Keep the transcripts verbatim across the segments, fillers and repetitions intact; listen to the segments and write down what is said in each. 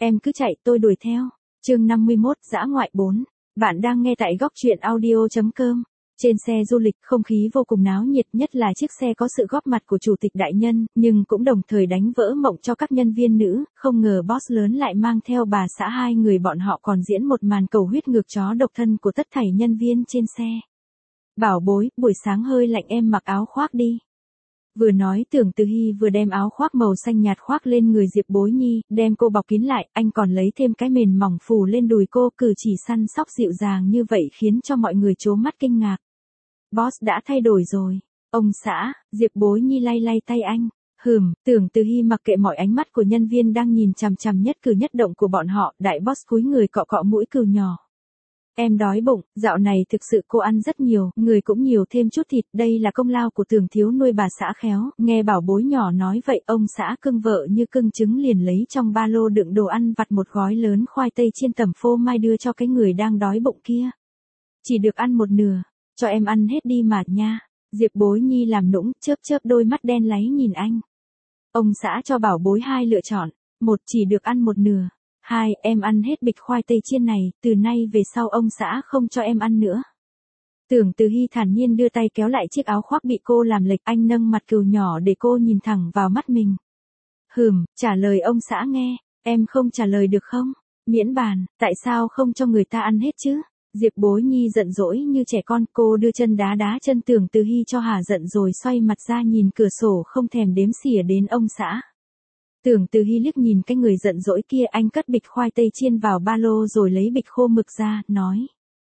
Em cứ chạy tôi đuổi theo. Chương năm mươi mốt dã ngoại bốn. Bạn đang nghe tại góc truyện audio chấm com. Trên xe du lịch, không khí vô cùng náo nhiệt, nhất là chiếc xe có sự góp mặt của chủ tịch đại nhân, nhưng cũng đồng thời đánh vỡ mộng cho các nhân viên nữ, không ngờ boss lớn lại mang theo bà xã hai người bọn họ còn diễn một màn cầu huyết ngược chó độc thân của tất thảy nhân viên trên xe. Bảo bối, buổi sáng hơi lạnh em mặc áo khoác đi. Vừa nói Tưởng Từ Hy vừa đem áo khoác màu xanh nhạt khoác lên người Diệp Bối Nhi, đem cô bọc kín lại, anh còn lấy thêm cái mền mỏng phủ lên đùi cô, cử chỉ săn sóc dịu dàng như vậy khiến cho mọi người trố mắt kinh ngạc. Boss đã thay đổi rồi. Ông xã, Diệp Bối Nhi lay lay tay anh. Hừm, Tưởng Từ Hy mặc kệ mọi ánh mắt của nhân viên đang nhìn chằm chằm nhất cử nhất động của bọn họ, đại boss cúi người cọ cọ mũi cừu nhỏ. Em đói bụng, dạo này thực sự cô ăn rất nhiều, người cũng nhiều thêm chút thịt, đây là công lao của Tưởng thiếu nuôi bà xã khéo. Nghe bảo bối nhỏ nói vậy, ông xã cưng vợ như cưng trứng liền lấy trong ba lô đựng đồ ăn vặt một gói lớn khoai tây chiên tẩm phô mai đưa cho cái người đang đói bụng kia. Chỉ được ăn một nửa, cho em ăn hết đi mà nha. Diệp Bối Nhi làm nũng, chớp chớp đôi mắt đen láy nhìn anh. Ông xã cho bảo bối hai lựa chọn, một chỉ được ăn một nửa. Hai, em ăn hết bịch khoai tây chiên này, từ nay về sau ông xã không cho em ăn nữa. Tưởng Từ Hy thản nhiên đưa tay kéo lại chiếc áo khoác bị cô làm lệch, anh nâng mặt cừu nhỏ để cô nhìn thẳng vào mắt mình. Hừm, trả lời ông xã nghe, em không trả lời được không? Miễn bàn, tại sao không cho người ta ăn hết chứ? Diệp Bối Nhi giận dỗi như trẻ con, cô đưa chân đá đá chân Tưởng Từ Hy cho hả giận rồi xoay mặt ra nhìn cửa sổ không thèm đếm xỉa đến ông xã. Tưởng Từ Hy liếc nhìn cái người giận dỗi kia, anh cất bịch khoai tây chiên vào ba lô rồi lấy bịch khô mực ra, nói.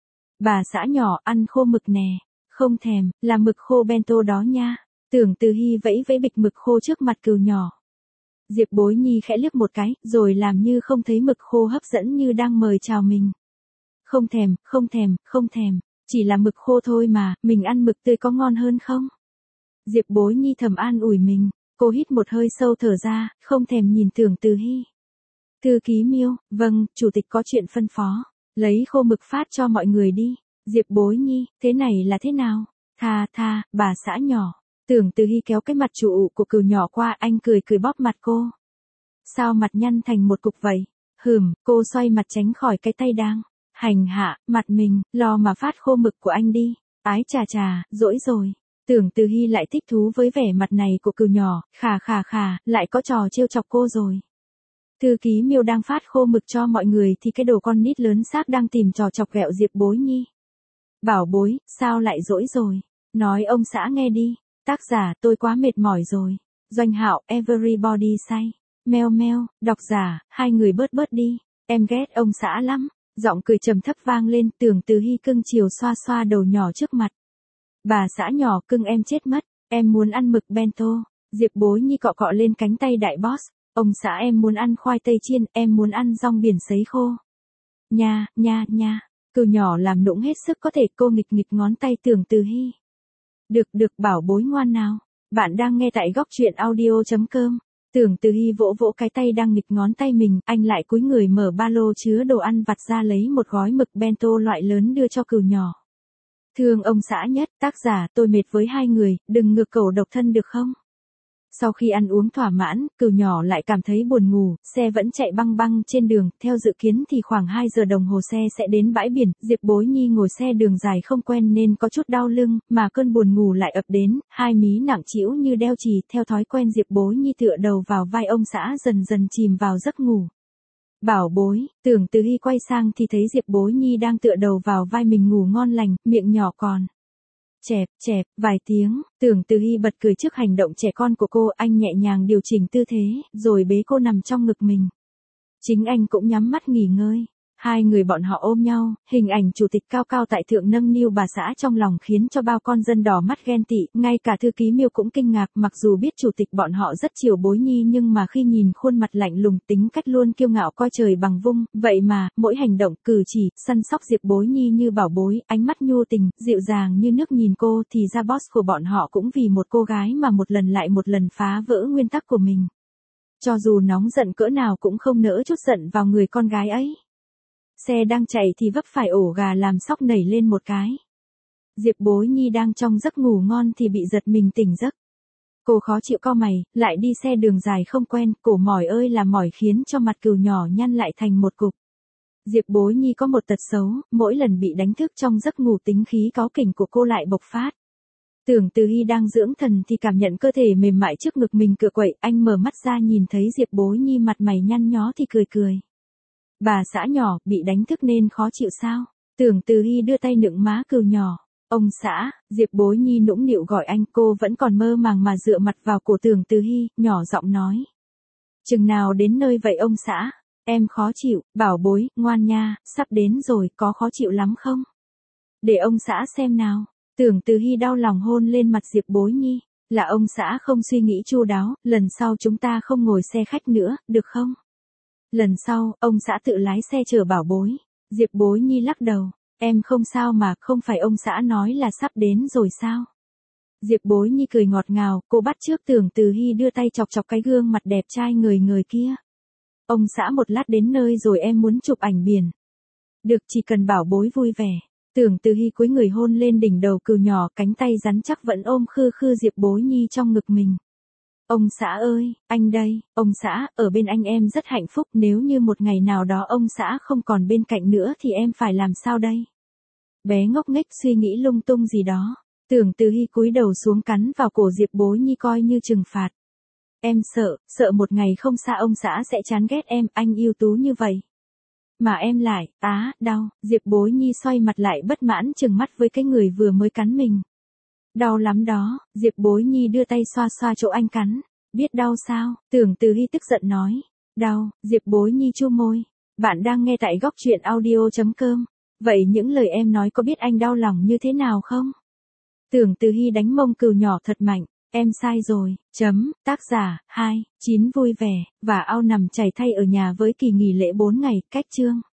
Bà xã nhỏ ăn khô mực nè, không thèm, là mực khô bento đó nha. Tưởng Từ Hy vẫy vẫy bịch mực khô trước mặt cừu nhỏ. Diệp Bối Nhi khẽ liếc một cái, rồi làm như không thấy mực khô hấp dẫn như đang mời chào mình. Không thèm, không thèm, không thèm, chỉ là mực khô thôi mà, mình ăn mực tươi có ngon hơn không? Diệp Bối Nhi thầm an ủi mình. Cô hít một hơi sâu thở ra, không thèm nhìn Tưởng Từ Hy. Thư ký Miêu, vâng, chủ tịch có chuyện phân phó. Lấy khô mực phát cho mọi người đi. Diệp Bối Nhi, thế này là thế nào? Tha tha, bà xã nhỏ. Tưởng Từ Hy kéo cái mặt trụ của cừu nhỏ qua, anh cười cười bóp mặt cô. Sao mặt nhăn thành một cục vậy? Hừm, cô xoay mặt tránh khỏi cái tay đang hành hạ mặt mình, lo mà phát khô mực của anh đi. Ái chà chà, dỗi rồi. Tưởng Từ Hy lại thích thú với vẻ mặt này của cừu nhỏ, khà khà khà, lại có trò trêu chọc cô rồi. Thư ký Miêu đang phát khô mực cho mọi người thì cái đồ con nít lớn xác đang tìm trò chọc ghẹo Diệp Bối Nhi. Bảo bối, sao lại dỗi rồi? Nói ông xã nghe đi. Tác giả tôi quá mệt mỏi rồi. Doanh Hạo, everybody say. Meo meo, độc giả, hai người bớt bớt đi. Em ghét ông xã lắm. Giọng cười trầm thấp vang lên, Tưởng Từ Hy cưng chiều xoa xoa đầu nhỏ trước mặt. Bà xã nhỏ cưng em chết mất, em muốn ăn mực bento. Diệp Bối Nhi cọ cọ lên cánh tay đại boss. Ông xã em muốn ăn khoai tây chiên, em muốn ăn rong biển sấy khô. Nha, nha, nha. Cừu nhỏ làm nũng hết sức có thể, cô nghịch nghịch ngón tay Tưởng Từ Hy. Được được bảo bối ngoan nào. Bạn đang nghe tại góc truyện audio chấm com. Tưởng Từ Hy vỗ vỗ cái tay đang nghịch ngón tay mình, anh lại cúi người mở ba lô chứa đồ ăn vặt ra lấy một gói mực bento loại lớn đưa cho cừu nhỏ. Thương ông xã nhất, tác giả tôi mệt với hai người, đừng ngược cầu độc thân được không? Sau khi ăn uống thỏa mãn, cừu nhỏ lại cảm thấy buồn ngủ, xe vẫn chạy băng băng trên đường, theo dự kiến thì khoảng hai giờ đồng hồ xe sẽ đến bãi biển, Diệp Bối Nhi ngồi xe đường dài không quen nên có chút đau lưng, mà cơn buồn ngủ lại ập đến, hai mí nặng trĩu như đeo chì, theo thói quen Diệp Bối Nhi tựa đầu vào vai ông xã dần dần chìm vào giấc ngủ. Bảo bối, Tưởng Từ Hy quay sang thì thấy Diệp Bối Nhi đang tựa đầu vào vai mình ngủ ngon lành, miệng nhỏ còn chẹp, chẹp, vài tiếng, Tưởng Từ Hy bật cười trước hành động trẻ con của cô, anh nhẹ nhàng điều chỉnh tư thế, rồi bế cô nằm trong ngực mình. Chính anh cũng nhắm mắt nghỉ ngơi. Hai người bọn họ ôm nhau, hình ảnh chủ tịch cao cao tại thượng nâng niu bà xã trong lòng khiến cho bao con dân đỏ mắt ghen tị, ngay cả thư ký Miêu cũng kinh ngạc, mặc dù biết chủ tịch bọn họ rất chiều Bối Nhi nhưng mà khi nhìn khuôn mặt lạnh lùng, tính cách luôn kiêu ngạo coi trời bằng vung, vậy mà, mỗi hành động, cử chỉ, săn sóc Diệp Bối Nhi như bảo bối, ánh mắt nhu tình, dịu dàng như nước nhìn cô thì ra boss của bọn họ cũng vì một cô gái mà một lần lại một lần phá vỡ nguyên tắc của mình. Cho dù nóng giận cỡ nào cũng không nỡ chút giận vào người con gái ấy. Xe đang chạy thì vấp phải ổ gà làm sóc nảy lên một cái. Diệp Bối Nhi đang trong giấc ngủ ngon thì bị giật mình tỉnh giấc. Cô khó chịu cau mày, lại đi xe đường dài không quen, cổ mỏi ơi là mỏi khiến cho mặt cừu nhỏ nhăn lại thành một cục. Diệp Bối Nhi có một tật xấu, mỗi lần bị đánh thức trong giấc ngủ tính khí cáu kỉnh của cô lại bộc phát. Tưởng Từ Hy đang dưỡng thần thì cảm nhận cơ thể mềm mại trước ngực mình cựa quậy, anh mở mắt ra nhìn thấy Diệp Bối Nhi mặt mày nhăn nhó thì cười cười. Bà xã nhỏ, bị đánh thức nên khó chịu sao? Tưởng Từ Hy đưa tay nựng má cừu nhỏ. Ông xã, Diệp Bối Nhi nũng nịu gọi anh, cô vẫn còn mơ màng mà dựa mặt vào cổ Tưởng Từ Hy, nhỏ giọng nói. Chừng nào đến nơi vậy ông xã? Em khó chịu, bảo bối, ngoan nha, sắp đến rồi, có khó chịu lắm không? Để ông xã xem nào. Tưởng Từ Hy đau lòng hôn lên mặt Diệp Bối Nhi. Là ông xã không suy nghĩ chu đáo, lần sau chúng ta không ngồi xe khách nữa, được không? Lần sau, ông xã tự lái xe chở bảo bối. Diệp Bối Nhi lắc đầu. Em không sao mà, không phải ông xã nói là sắp đến rồi sao? Diệp Bối Nhi cười ngọt ngào, cô bắt chước Tưởng Từ Hy đưa tay chọc chọc cái gương mặt đẹp trai người người kia. Ông xã một lát đến nơi rồi em muốn chụp ảnh biển. Được, chỉ cần bảo bối vui vẻ. Tưởng Từ Hy cúi người hôn lên đỉnh đầu cừu nhỏ, cánh tay rắn chắc vẫn ôm khư khư Diệp Bối Nhi trong ngực mình. Ông xã ơi, anh đây, ông xã, ở bên anh em rất hạnh phúc, nếu như một ngày nào đó ông xã không còn bên cạnh nữa thì em phải làm sao đây? Bé ngốc nghếch suy nghĩ lung tung gì đó. Tưởng Từ Hy cúi đầu xuống cắn vào cổ Diệp Bối Nhi coi như trừng phạt. Em sợ, sợ một ngày không xa ông xã sẽ chán ghét em, anh ưu tú như vậy. Mà em lại, á, đau, Diệp Bối Nhi xoay mặt lại bất mãn trừng mắt với cái người vừa mới cắn mình. Đau lắm đó, Diệp Bối Nhi đưa tay xoa xoa chỗ anh cắn. Biết đau sao? Tưởng Từ Hy tức giận nói. Đau, Diệp Bối Nhi chu môi. Bạn đang nghe tại góc truyện audio chấm com. Vậy những lời em nói có biết anh đau lòng như thế nào không? Tưởng Từ Hy đánh mông cừu nhỏ thật mạnh. Em sai rồi, chấm, tác giả, hai, chín vui vẻ, và ao nằm chảy thay ở nhà với kỳ nghỉ lễ bốn ngày, cách chương.